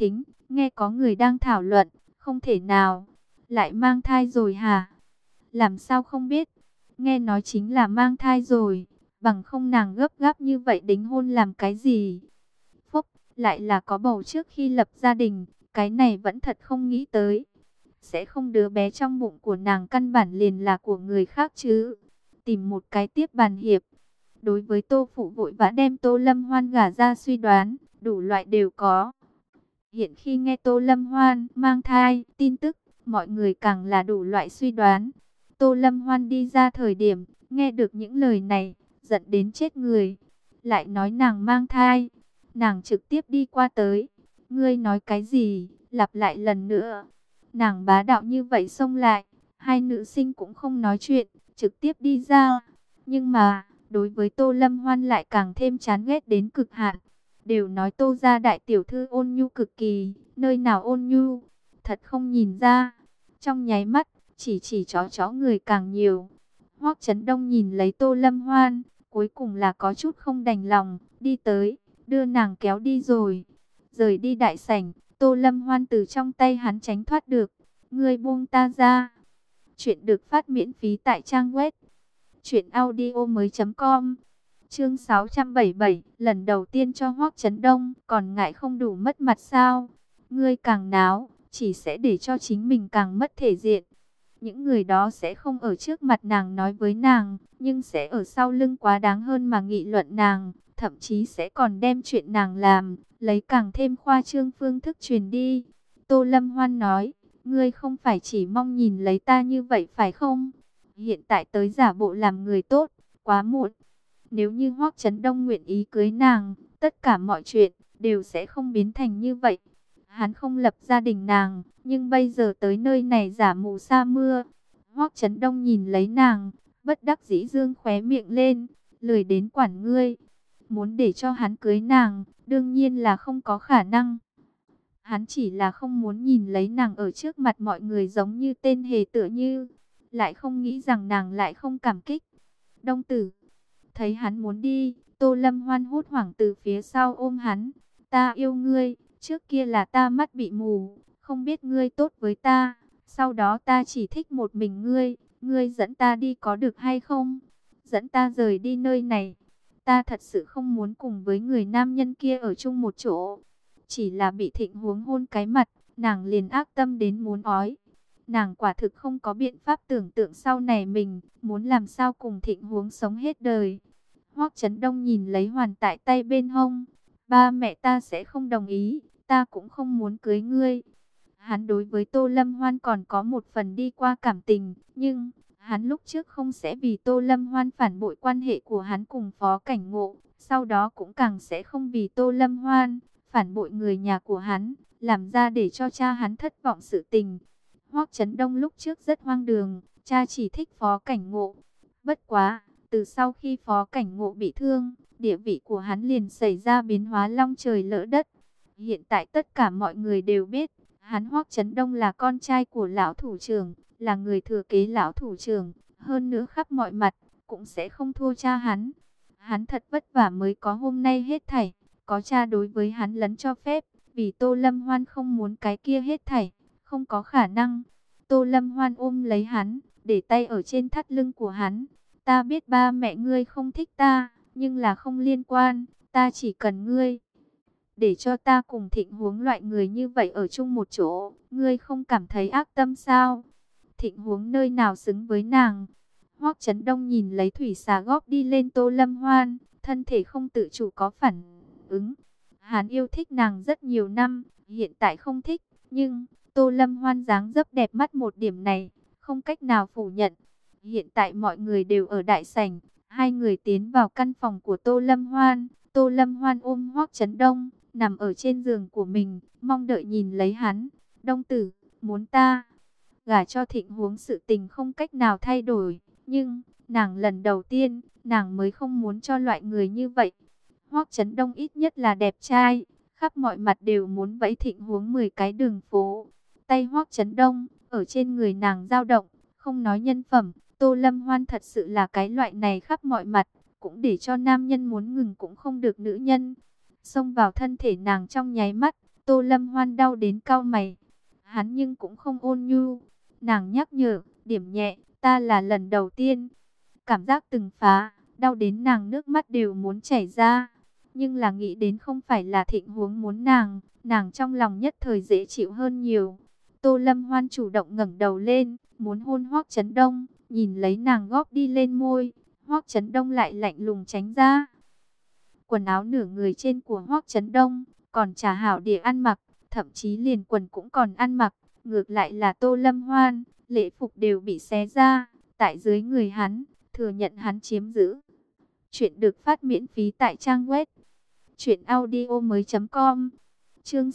nghe có người đang thảo luận, không thể nào, lại mang thai rồi hả? Làm sao không biết, nghe nói chính là mang thai rồi, bằng không nàng gấp gáp như vậy đính hôn làm cái gì? Phúc, lại là có bầu trước khi lập gia đình, cái này vẫn thật không nghĩ tới. Sẽ không đứa bé trong bụng của nàng căn bản liền là của người khác chứ? Tìm một cái tiếp bàn hiệp. Đối với Tô Phụ vội vã đem Tô Lâm Hoan gả ra suy đoán, đủ loại đều có. Hiện khi nghe Tô Lâm Hoan mang thai, tin tức, mọi người càng là đủ loại suy đoán. Tô Lâm Hoan đi ra thời điểm, nghe được những lời này, giận đến chết người. Lại nói nàng mang thai, nàng trực tiếp đi qua tới. Ngươi nói cái gì, lặp lại lần nữa. Nàng bá đạo như vậy xông lại, hai nữ sinh cũng không nói chuyện, trực tiếp đi ra. Nhưng mà, đối với Tô Lâm Hoan lại càng thêm chán ghét đến cực hạn. Đều nói Tô gia đại tiểu thư ôn nhu cực kỳ, nơi nào ôn nhu, thật không nhìn ra. Trong nháy mắt, chỉ chó người càng nhiều. Hoắc Chấn Đông nhìn lấy Tô Lâm Hoan, cuối cùng là có chút không đành lòng, đi tới, đưa nàng kéo đi rồi. Rời đi đại sảnh, Tô Lâm Hoan từ trong tay hắn tránh thoát được. Ngươi buông ta ra. Chuyện được phát miễn phí tại trang web truyệnaudiomoi.com. Chương 677, lần đầu tiên cho Hoắc Chấn Đông, còn ngại không đủ mất mặt sao? Ngươi càng náo, chỉ sẽ để cho chính mình càng mất thể diện. Những người đó sẽ không ở trước mặt nàng nói với nàng, nhưng sẽ ở sau lưng quá đáng hơn mà nghị luận nàng, thậm chí sẽ còn đem chuyện nàng làm, lấy càng thêm khoa trương phương thức truyền đi. Tô Lâm Hoan nói, ngươi không phải chỉ mong nhìn lấy ta như vậy phải không? Hiện tại tới giả bộ làm người tốt, quá muộn. Nếu như Hoắc Chấn Đông nguyện ý cưới nàng, tất cả mọi chuyện đều sẽ không biến thành như vậy. Hắn không lập gia đình nàng, nhưng bây giờ tới nơi này giả mù sa mưa. Hoắc Chấn Đông nhìn lấy nàng, bất đắc dĩ dương khóe miệng lên, lười đến quản ngươi. Muốn để cho hắn cưới nàng, đương nhiên là không có khả năng. Hắn chỉ là không muốn nhìn lấy nàng ở trước mặt mọi người giống như tên hề tựa như. Lại không nghĩ rằng nàng lại không cảm kích. Đông tử, thấy hắn muốn đi, Tô Lâm Hoan hốt hoảng từ phía sau ôm hắn. Ta yêu ngươi, trước kia là ta mắt bị mù, không biết ngươi tốt với ta. Sau đó ta chỉ thích một mình ngươi, ngươi dẫn ta đi có được hay không? Dẫn ta rời đi nơi này. Ta thật sự không muốn cùng với người nam nhân kia ở chung một chỗ. Chỉ là bị Thịnh Huống hôn cái mặt, nàng liền ác tâm đến muốn ói. Nàng quả thực không có biện pháp tưởng tượng sau này mình muốn làm sao cùng Thịnh Huống sống hết đời. Hoắc Chấn Đông nhìn lấy hoàn tại tay bên hông. Ba mẹ ta sẽ không đồng ý, ta cũng không muốn cưới ngươi. Hắn đối với Tô Lâm Hoan còn có một phần đi qua cảm tình, nhưng hắn lúc trước không sẽ vì Tô Lâm Hoan phản bội quan hệ của hắn cùng Phó Cảnh Ngộ, sau đó cũng càng sẽ không vì Tô Lâm Hoan phản bội người nhà của hắn, làm ra để cho cha hắn thất vọng sự tình. Hoắc Chấn Đông lúc trước rất hoang đường, cha chỉ thích Phó Cảnh Ngộ. Bất quá, từ sau khi Phó Cảnh Ngộ bị thương, địa vị của hắn liền xảy ra biến hóa long trời lỡ đất. Hiện tại tất cả mọi người đều biết, hắn Hoắc Chấn Đông là con trai của lão thủ trưởng, là người thừa kế lão thủ trưởng, hơn nữa khắp mọi mặt cũng sẽ không thua cha hắn. Hắn thật vất vả mới có hôm nay hết thảy, có cha đối với hắn lấn cho phép, vì Tô Lâm Hoan không muốn cái kia hết thảy, không có khả năng. Tô Lâm Hoan ôm lấy hắn, để tay ở trên thắt lưng của hắn. Ta biết ba mẹ ngươi không thích ta, nhưng là không liên quan, ta chỉ cần ngươi. Để cho ta cùng Thịnh Huống loại người như vậy ở chung một chỗ, ngươi không cảm thấy ác tâm sao? Thịnh Huống nơi nào xứng với nàng? Hoắc Chấn Đông nhìn lấy thủy xà góp đi lên Tô Lâm Hoan, thân thể không tự chủ có phản ứng. Hắn yêu thích nàng rất nhiều năm, hiện tại không thích, nhưng Tô Lâm Hoan dáng dấp đẹp mắt một điểm này, không cách nào phủ nhận. Hiện tại mọi người đều ở đại sảnh, hai người tiến vào căn phòng của Tô Lâm Hoan. Tô Lâm Hoan ôm Hoắc Chấn Đông, nằm ở trên giường của mình, mong đợi nhìn lấy hắn. Đông tử, muốn ta gả cho Thịnh Huống sự tình không cách nào thay đổi, nhưng nàng lần đầu tiên, nàng mới không muốn cho loại người như vậy. Hoắc Chấn Đông ít nhất là đẹp trai, khắp mọi mặt đều muốn vẫy Thịnh Huống 10 cái đường phố. Tay Hoắc Chấn Đông ở trên người nàng dao động, không nói nhân phẩm, Tô Lâm Hoan thật sự là cái loại này khắp mọi mặt, cũng để cho nam nhân muốn ngừng cũng không được nữ nhân. Xông vào thân thể nàng trong nháy mắt, Tô Lâm Hoan đau đến cau mày. Hắn nhưng cũng không ôn nhu. Nàng nhắc nhở, điểm nhẹ, ta là lần đầu tiên. Cảm giác từng phá, đau đến nàng nước mắt đều muốn chảy ra. Nhưng là nghĩ đến không phải là Thịnh Huống muốn nàng trong lòng nhất thời dễ chịu hơn nhiều. Tô Lâm Hoan chủ động ngẩng đầu lên, muốn hôn Hoắc Chấn Đông, nhìn lấy nàng góp đi lên môi, Hoắc Chấn Đông lại lạnh lùng tránh ra. Quần áo nửa người trên của Hoắc Chấn Đông còn chả hảo để ăn mặc, thậm chí liền quần cũng còn ăn mặc, ngược lại là Tô Lâm Hoan, lễ phục đều bị xé ra, tại dưới người hắn, thừa nhận hắn chiếm giữ. Chuyện được phát miễn phí tại trang web truyệnaudiomoi.com. Chương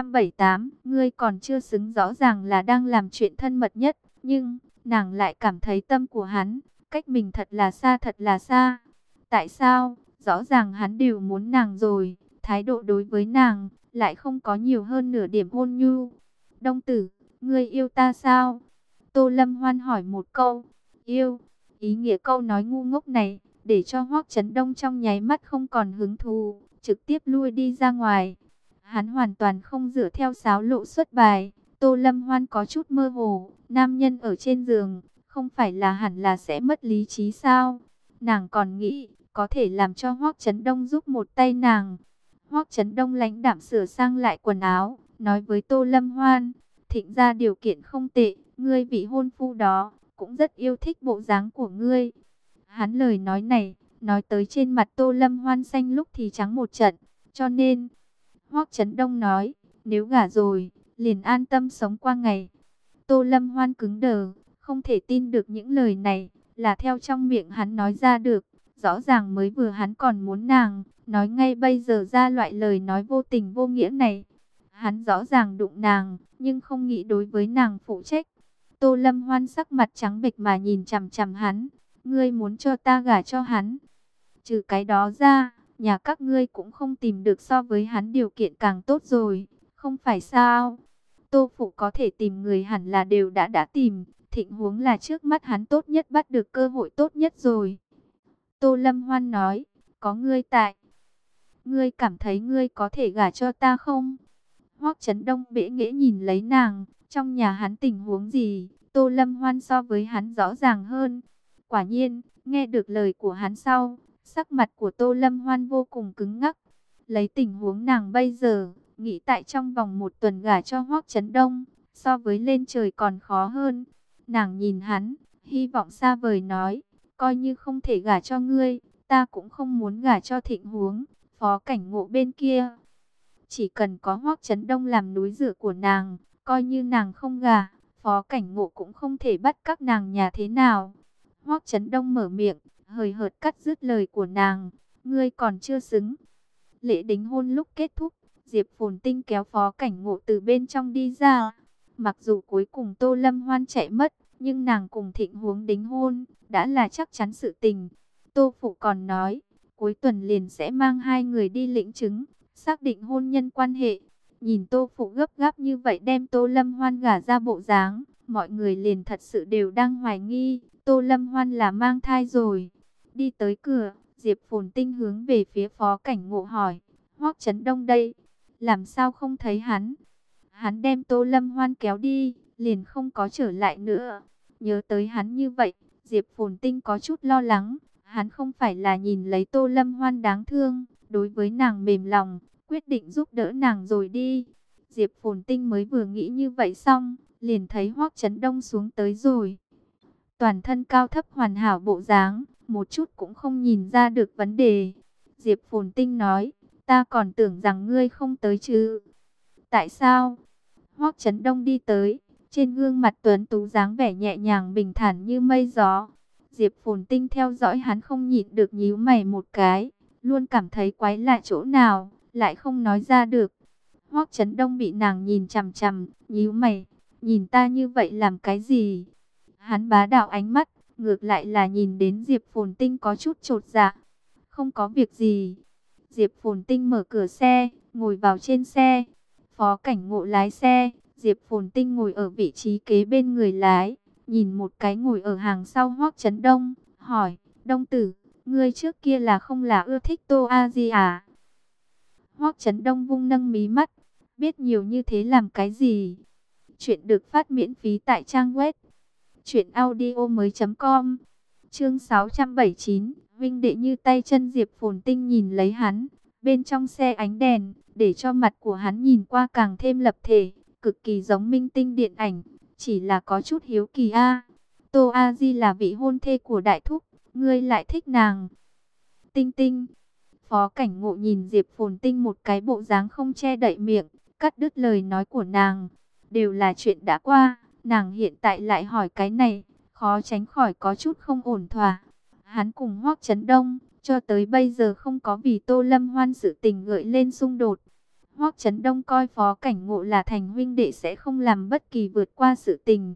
678, ngươi còn chưa xứng, rõ ràng là đang làm chuyện thân mật nhất, nhưng nàng lại cảm thấy tâm của hắn cách mình thật là xa, thật là xa. Tại sao? Rõ ràng hắn đều muốn nàng rồi, thái độ đối với nàng lại không có nhiều hơn nửa điểm ôn nhu. Đông tử, ngươi yêu ta sao? Tô Lâm Hoan hỏi một câu. Yêu? Ý nghĩa câu nói ngu ngốc này để cho Hoắc Chấn Đông trong nháy mắt không còn hứng thú, trực tiếp lui đi ra ngoài. Hắn hoàn toàn không dựa theo sáo lộ xuất bài. Tô Lâm Hoan có chút mơ hồ, nam nhân ở trên giường, không phải là hẳn là sẽ mất lý trí sao? Nàng còn nghĩ, có thể làm cho Hoắc Chấn Đông giúp một tay nàng. Hoắc Chấn Đông lãnh đạm sửa sang lại quần áo, nói với Tô Lâm Hoan, Thịnh ra điều kiện không tệ, ngươi vị hôn phu đó cũng rất yêu thích bộ dáng của ngươi. Hắn lời nói này, nói tới trên mặt Tô Lâm Hoan xanh lúc thì trắng một trận, cho nên Hoắc Chấn Đông nói, nếu gả rồi, liền an tâm sống qua ngày. Tô Lâm Hoan cứng đờ, không thể tin được những lời này là theo trong miệng hắn nói ra được. Rõ ràng mới vừa hắn còn muốn nàng, nói ngay bây giờ ra loại lời nói vô tình vô nghĩa này. Hắn rõ ràng đụng nàng, nhưng không nghĩ đối với nàng phụ trách. Tô Lâm Hoan sắc mặt trắng bệch mà nhìn chằm chằm hắn. Ngươi muốn cho ta gả cho hắn? Trừ cái đó ra, nhà các ngươi cũng không tìm được so với hắn điều kiện càng tốt rồi, không phải sao? Tô Phụ có thể tìm người hẳn là đều đã tìm, Thịnh Huống là trước mắt hắn tốt nhất, bắt được cơ hội tốt nhất rồi. Tô Lâm Hoan nói, có ngươi tại, ngươi cảm thấy ngươi có thể gả cho ta không? Hoắc Chấn Đông bẽ nghễ nhìn lấy nàng, trong nhà hắn tình huống gì, Tô Lâm Hoan so với hắn rõ ràng hơn. Quả nhiên, nghe được lời của hắn sau, sắc mặt của Tô Lâm Hoan vô cùng cứng ngắc. Lấy tình huống nàng bây giờ, nghĩ tại trong vòng một tuần gả cho Hoắc Chấn Đông, so với lên trời còn khó hơn. Nàng nhìn hắn, hy vọng xa vời nói, coi như không thể gả cho ngươi, ta cũng không muốn gả cho Thịnh Huống, Phó Cảnh Ngộ bên kia. Chỉ cần có Hoắc Chấn Đông làm núi dựa của nàng, coi như nàng không gả, Phó Cảnh Ngộ cũng không thể bắt các nàng nhà thế nào. Hoắc Chấn Đông mở miệng, hời hợt cắt dứt lời của nàng, ngươi còn chưa xứng. Lễ đính hôn lúc kết thúc, Diệp Phồn Tinh kéo Phó Cảnh Ngộ từ bên trong đi ra. Mặc dù cuối cùng Tô Lâm Hoan chạy mất, nhưng nàng cùng Thịnh Huống đính hôn, đã là chắc chắn sự tình. Tô Phụ còn nói, cuối tuần liền sẽ mang hai người đi lĩnh chứng, xác định hôn nhân quan hệ. Nhìn Tô Phụ gấp gáp như vậy đem Tô Lâm Hoan gả ra bộ dáng, mọi người liền thật sự đều đang hoài nghi, Tô Lâm Hoan là mang thai rồi. Đi tới cửa, Diệp Phồn Tinh hướng về phía Phó Cảnh Ngộ hỏi, Hoắc Chấn Đông đây, làm sao không thấy hắn? Hắn đem Tô Lâm Hoan kéo đi, liền không có trở lại nữa. Nhớ tới hắn như vậy, Diệp Phồn Tinh có chút lo lắng. Hắn không phải là nhìn lấy Tô Lâm Hoan đáng thương, đối với nàng mềm lòng, quyết định giúp đỡ nàng rồi đi. Diệp Phồn Tinh mới vừa nghĩ như vậy xong, liền thấy Hoắc Chấn Đông xuống tới rồi. Toàn thân cao thấp hoàn hảo bộ dáng, một chút cũng không nhìn ra được vấn đề. Diệp Phồn Tinh nói, ta còn tưởng rằng ngươi không tới chứ. Tại sao? Hoắc Chấn Đông đi tới, trên gương mặt tuấn tú dáng vẻ nhẹ nhàng bình thản như mây gió. Diệp Phồn Tinh theo dõi hắn không nhịn được nhíu mày một cái, luôn cảm thấy quái lạ chỗ nào, lại không nói ra được. Hoắc Chấn Đông bị nàng nhìn chằm chằm, nhíu mày, nhìn ta như vậy làm cái gì? Hắn bá đạo ánh mắt, ngược lại là nhìn đến Diệp Phồn Tinh có chút chột dạ. Không có việc gì. Diệp Phồn Tinh mở cửa xe, ngồi vào trên xe. Phó Cảnh Ngộ lái xe, Diệp Phồn Tinh ngồi ở vị trí kế bên người lái, nhìn một cái ngồi ở hàng sau Hoắc Chấn Đông, hỏi, Đông tử, ngươi trước kia là không là ưa thích Tô A Di à? Hoắc Chấn Đông vung nâng mí mắt, biết nhiều như thế làm cái gì? Chuyện được phát miễn phí tại trang web truyệnaudiomoi.com. Chương 679, vinh đệ như tay chân. Diệp Phồn Tinh nhìn lấy hắn, bên trong xe ánh đèn, để cho mặt của hắn nhìn qua càng thêm lập thể, cực kỳ giống minh tinh điện ảnh, chỉ là có chút hiếu kỳ a. Tô A Di là vị hôn thê của đại thúc, ngươi lại thích nàng? Tinh Tinh. Phó Cảnh Ngộ nhìn Diệp Phồn Tinh một cái bộ dáng không che đậy miệng, cắt đứt lời nói của nàng. Đều là chuyện đã qua, nàng hiện tại lại hỏi cái này, khó tránh khỏi có chút không ổn thỏa. Hắn cùng Hoắc Chấn Đông, cho tới bây giờ không có vì Tô Lâm Hoan sự tình gợi lên xung đột. Hoắc Chấn Đông coi Phó Cảnh Ngộ là thành huynh đệ sẽ không làm bất kỳ vượt qua sự tình.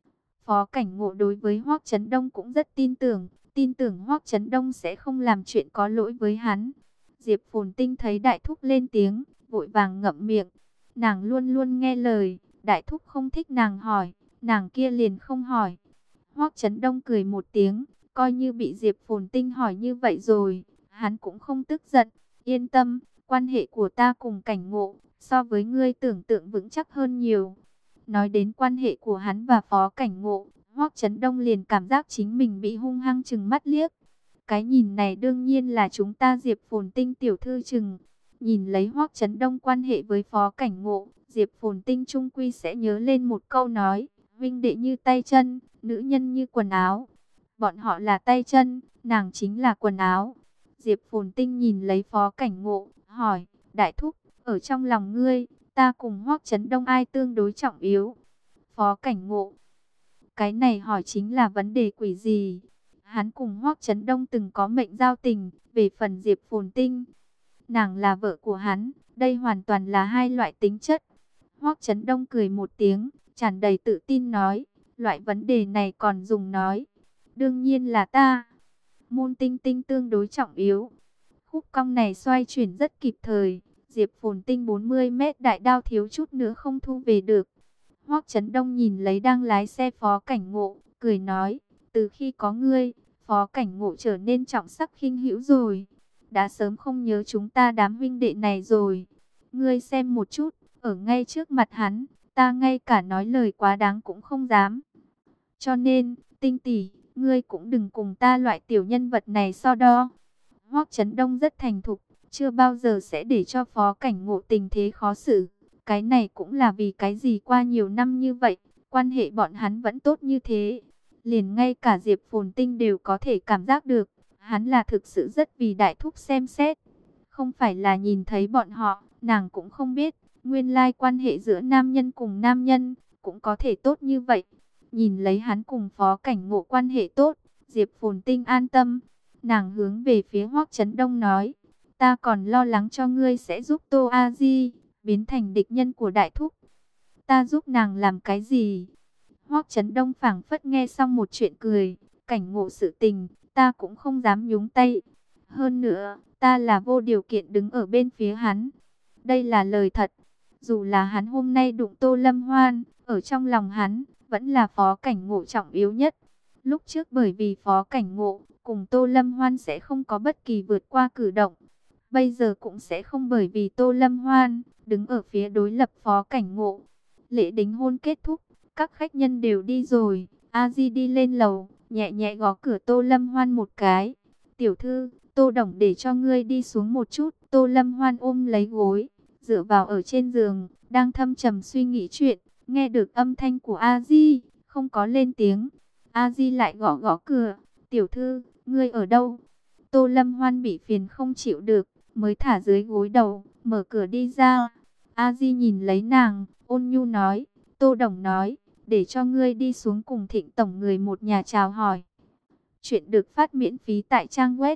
Phó Cảnh Ngộ đối với Hoắc Chấn Đông cũng rất tin tưởng Hoắc Chấn Đông sẽ không làm chuyện có lỗi với hắn. Diệp Phồn Tinh thấy đại thúc lên tiếng, vội vàng ngậm miệng. Nàng luôn luôn nghe lời, đại thúc không thích nàng hỏi, nàng kia liền không hỏi. Hoắc Chấn Đông cười một tiếng, coi như bị Diệp Phồn Tinh hỏi như vậy rồi, hắn cũng không tức giận. Yên tâm, quan hệ của ta cùng Cảnh Ngộ, so với ngươi tưởng tượng vững chắc hơn nhiều. Nói đến quan hệ của hắn và Phó Cảnh Ngộ, Hoắc Chấn Đông liền cảm giác chính mình bị hung hăng trừng mắt liếc. Cái nhìn này đương nhiên là chúng ta Diệp Phồn Tinh tiểu thư chừng. Nhìn lấy Hoắc Chấn Đông quan hệ với Phó Cảnh Ngộ, Diệp Phồn Tinh trung quy sẽ nhớ lên một câu nói, vinh đệ như tay chân, nữ nhân như quần áo. Bọn họ là tay chân, nàng chính là quần áo. Diệp Phồn Tinh nhìn lấy Phó Cảnh Ngộ, hỏi, đại thúc, ở trong lòng ngươi, ta cùng Hoắc Chấn Đông ai tương đối trọng yếu? Phó Cảnh Ngộ, cái này hỏi chính là vấn đề quỷ gì? Hắn cùng Hoắc Chấn Đông từng có mệnh giao tình, về phần Diệp Phồn Tinh, nàng là vợ của hắn, đây hoàn toàn là hai loại tính chất. Hoắc Chấn Đông cười một tiếng, tràn đầy tự tin nói, loại vấn đề này còn dùng nói. Đương nhiên là ta. Môn Tinh Tinh tương đối trọng yếu. Khúc cong này xoay chuyển rất kịp thời. Diệp Phồn Tinh 40 mét đại đao thiếu chút nữa không thu về được. Hoắc Chấn Đông nhìn lấy đang lái xe Phó Cảnh Ngộ, cười nói, từ khi có ngươi, Phó Cảnh Ngộ trở nên trọng sắc khinh hữu rồi. Đã sớm không nhớ chúng ta đám huynh đệ này rồi. Ngươi xem một chút, ở ngay trước mặt hắn, ta ngay cả nói lời quá đáng cũng không dám. Cho nên, Tinh tỷ, ngươi cũng đừng cùng ta loại tiểu nhân vật này so đo. Hoắc Chấn Đông rất thành thục, chưa bao giờ sẽ để cho Phó Cảnh Ngộ tình thế khó xử. Cái này cũng là vì cái gì qua nhiều năm như vậy, quan hệ bọn hắn vẫn tốt như thế. Liền ngay cả Diệp Phồn Tinh đều có thể cảm giác được, hắn là thực sự rất vì đại thúc xem xét. Không phải là nhìn thấy bọn họ, nàng cũng không biết, nguyên lai quan hệ giữa nam nhân cùng nam nhân, cũng có thể tốt như vậy. Nhìn lấy hắn cùng Phó Cảnh Ngộ quan hệ tốt, Diệp Phồn Tinh an tâm. Nàng hướng về phía Hoắc Chấn Đông nói, ta còn lo lắng cho ngươi sẽ giúp Tô A Di biến thành địch nhân của đại thúc. Ta giúp nàng làm cái gì? Hoắc Chấn Đông phảng phất nghe xong một chuyện cười, Cảnh Ngộ sự tình, ta cũng không dám nhúng tay. Hơn nữa, ta là vô điều kiện đứng ở bên phía hắn. Đây là lời thật. Dù là hắn hôm nay đụng Tô Lâm Hoan, ở trong lòng hắn, vẫn là Phó Cảnh Ngộ trọng yếu nhất. Lúc trước bởi vì Phó Cảnh Ngộ, cùng Tô Lâm Hoan sẽ không có bất kỳ vượt qua cử động. Bây giờ cũng sẽ không bởi vì Tô Lâm Hoan, đứng ở phía đối lập Phó Cảnh Ngộ. Lễ đính hôn kết thúc, các khách nhân đều đi rồi. A Di đi lên lầu, nhẹ nhẹ gõ cửa Tô Lâm Hoan một cái. Tiểu thư, Tô Đồng để cho ngươi đi xuống một chút. Tô Lâm Hoan ôm lấy gối, dựa vào ở trên giường, đang thâm trầm suy nghĩ chuyện. Nghe được âm thanh của A Di, không có lên tiếng. A Di lại gõ gõ cửa. Tiểu thư, ngươi ở đâu? Tô Lâm Hoan bị phiền không chịu được, mới thả dưới gối đầu, mở cửa đi ra. A Di nhìn lấy nàng, ôn nhu nói, Tô Đồng nói, để cho ngươi đi xuống cùng Thịnh tổng người một nhà chào hỏi. Chuyện được phát miễn phí tại trang web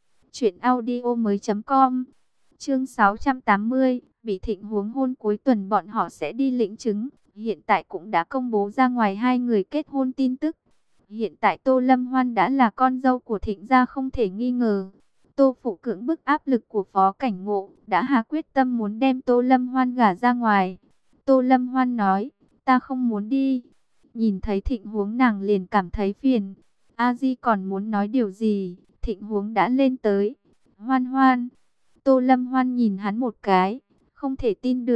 truyệnaudiomoi.com. Chương 680, bị Thịnh huống hôn cuối tuần bọn họ sẽ đi lĩnh chứng. Hiện tại cũng đã công bố ra ngoài hai người kết hôn tin tức. Hiện tại Tô Lâm Hoan đã là con dâu của Thịnh gia không thể nghi ngờ. Tô Phụ cưỡng bức áp lực của Phó Cảnh Ngộ, đã hạ quyết tâm muốn đem Tô Lâm Hoan gả ra ngoài. Tô Lâm Hoan nói, ta không muốn đi. Nhìn thấy Thịnh huống nàng liền cảm thấy phiền. A Di còn muốn nói điều gì, Thịnh huống đã lên tới. Hoan Hoan. Tô Lâm Hoan nhìn hắn một cái, không thể tin được.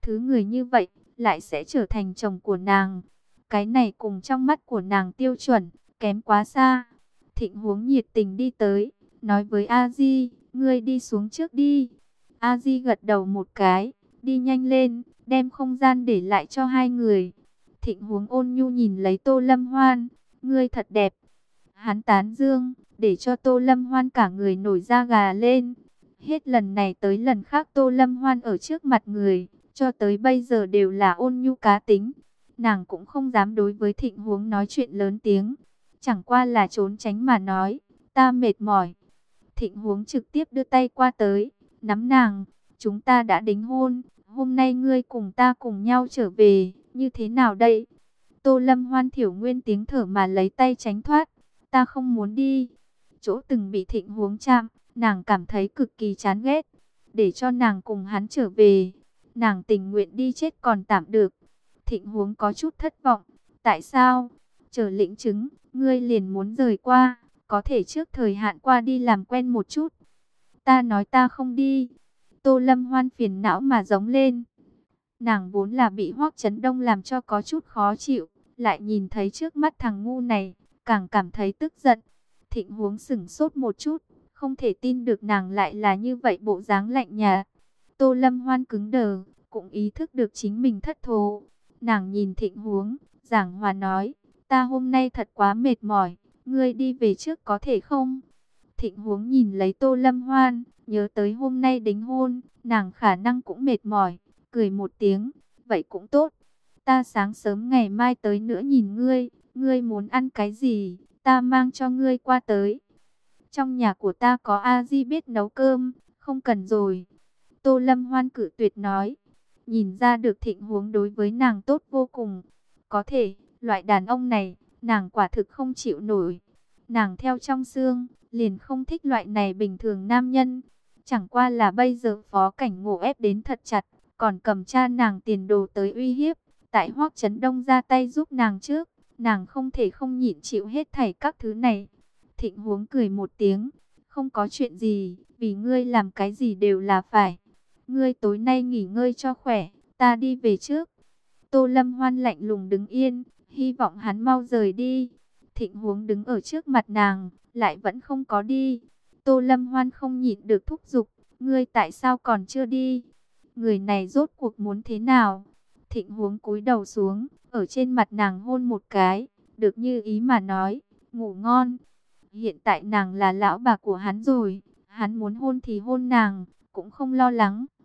thứ người như vậy lại sẽ trở thành chồng của nàng. Cái này cùng trong mắt của nàng tiêu chuẩn, kém quá xa. Thịnh Huống nhiệt tình đi tới, nói với A Di, ngươi đi xuống trước đi. A Di gật đầu một cái, đi nhanh lên, đem không gian để lại cho hai người. Thịnh Huống ôn nhu nhìn lấy Tô Lâm Hoan, ngươi thật đẹp. Hắn tán dương, để cho Tô Lâm Hoan cả người nổi da gà lên. Hết lần này tới lần khác Tô Lâm Hoan ở trước mặt người, cho tới bây giờ đều là ôn nhu cá tính. Nàng cũng không dám đối với Thịnh Huống nói chuyện lớn tiếng, chẳng qua là trốn tránh mà nói, ta mệt mỏi. Thịnh Huống trực tiếp đưa tay qua tới, nắm nàng, chúng ta đã đính hôn, hôm nay ngươi cùng ta cùng nhau trở về, như thế nào đây? Tô Lâm Hoan thiểu nguyên tiếng thở mà lấy tay tránh thoát, ta không muốn đi. Chỗ từng bị Thịnh Huống chạm, nàng cảm thấy cực kỳ chán ghét, để cho nàng cùng hắn trở về, nàng tình nguyện đi chết còn tạm được. Thịnh Huống có chút thất vọng, tại sao? Chờ lĩnh chứng, ngươi liền muốn rời qua, có thể trước thời hạn qua đi làm quen một chút. Ta nói ta không đi. Tô Lâm Hoan phiền não mà giống lên. Nàng vốn là bị Hoắc Chấn Đông làm cho có chút khó chịu, lại nhìn thấy trước mắt thằng ngu này, càng cảm thấy tức giận. Thịnh Huống sững sốt một chút, không thể tin được nàng lại là như vậy bộ dáng lạnh nhạt. Tô Lâm Hoan cứng đờ, cũng ý thức được chính mình thất thố. Nàng nhìn Thịnh Huống, giảng hòa nói, ta hôm nay thật quá mệt mỏi, ngươi đi về trước có thể không? Thịnh Huống nhìn lấy Tô Lâm Hoan, nhớ tới hôm nay đính hôn, nàng khả năng cũng mệt mỏi, cười một tiếng, vậy cũng tốt. Ta sáng sớm ngày mai tới nữa nhìn ngươi, ngươi muốn ăn cái gì, ta mang cho ngươi qua tới. Trong nhà của ta có A Di biết nấu cơm, không cần rồi. Tô Lâm Hoan cự tuyệt nói, nhìn ra được Thịnh Huống đối với nàng tốt vô cùng. Có thể, loại đàn ông này, nàng quả thực không chịu nổi. Nàng theo trong xương, liền không thích loại này bình thường nam nhân. Chẳng qua là bây giờ Phó Cảnh Ngộ ép đến thật chặt, còn cầm cha nàng tiền đồ tới uy hiếp. Tại Hoắc Chấn Đông ra tay giúp nàng trước, nàng không thể không nhịn chịu hết thảy các thứ này. Thịnh Huống cười một tiếng, không có chuyện gì, vì ngươi làm cái gì đều là phải. Ngươi tối nay nghỉ ngơi cho khỏe, ta đi về trước. Tô Lâm Hoan lạnh lùng đứng yên, hy vọng hắn mau rời đi. Thịnh Huống đứng ở trước mặt nàng, lại vẫn không có đi. Tô Lâm Hoan không nhịn được thúc giục, ngươi tại sao còn chưa đi? Người này rốt cuộc muốn thế nào? Thịnh Huống cúi đầu xuống, ở trên mặt nàng hôn một cái, được như ý mà nói, ngủ ngon. Hiện tại nàng là lão bà của hắn rồi, hắn muốn hôn thì hôn nàng, cũng không lo lắng.